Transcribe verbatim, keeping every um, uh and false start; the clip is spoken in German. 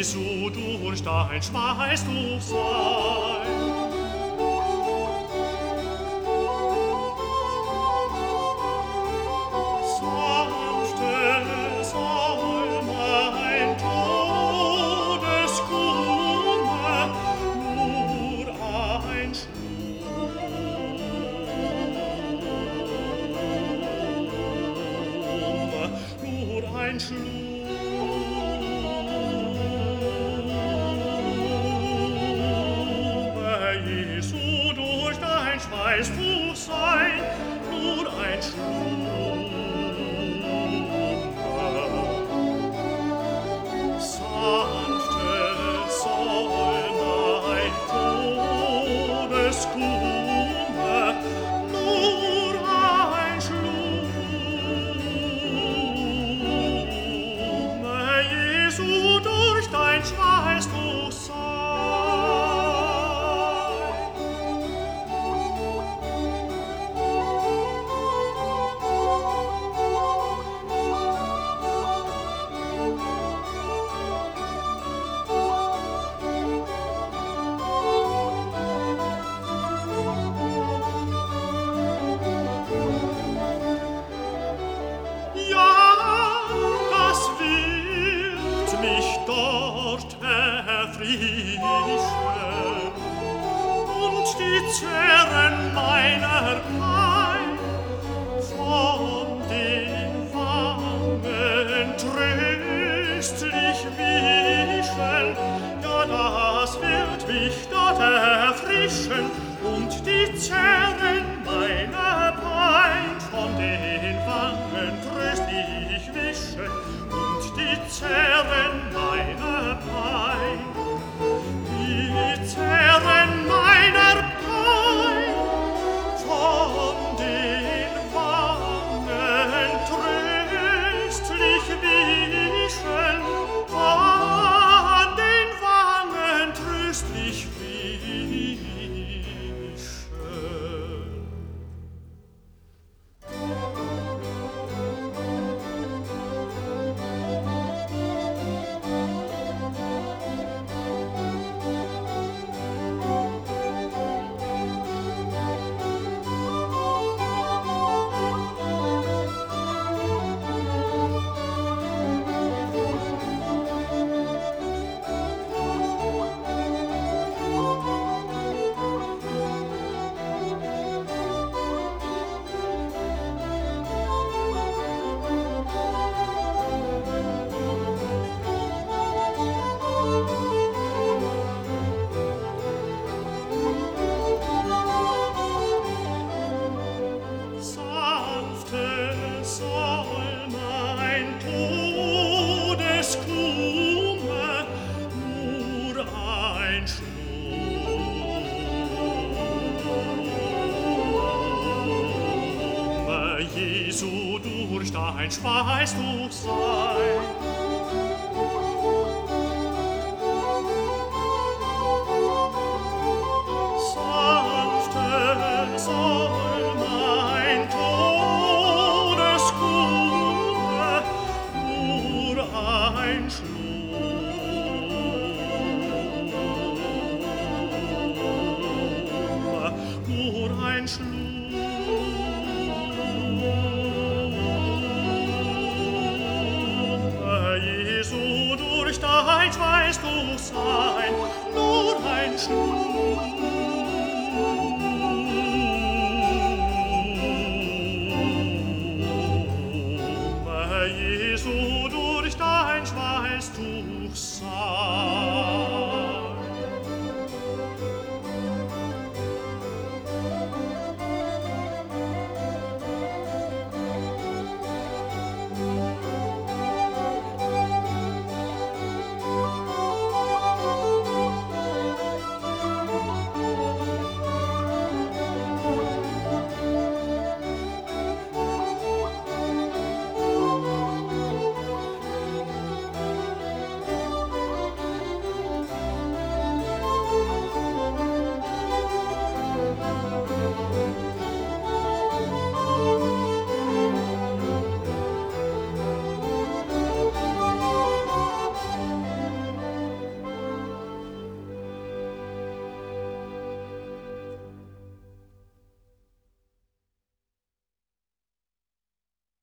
Jesu, durch dein Schweißtuch sein. Schweißtuch sein, nur ein Schlummer. Sanfte Säume, ein Todeskummer, nur ein Schlummer. Jesu, durch dein Schweißtuch sein. Dort erfrischen und die Zerren meiner Pein von den Wangen tröstlich wischen. Ja, das wird mich dort erfrischen und die Zerren meiner Pein von den Wangen tröstlich wischen und die Zerren meiner Pein, die Zerren meiner Pein, von den Wangen tröstlich wischen, von den Wangen tröstlich wischen. Jesu, durch dein Schweißtuch sein. Sanfte Säume, ein Todeskummer, nur ein Schlummer, nur ein Schlummer. Jesu, durch dein Schweißtuch sein, nur ein Schlummer.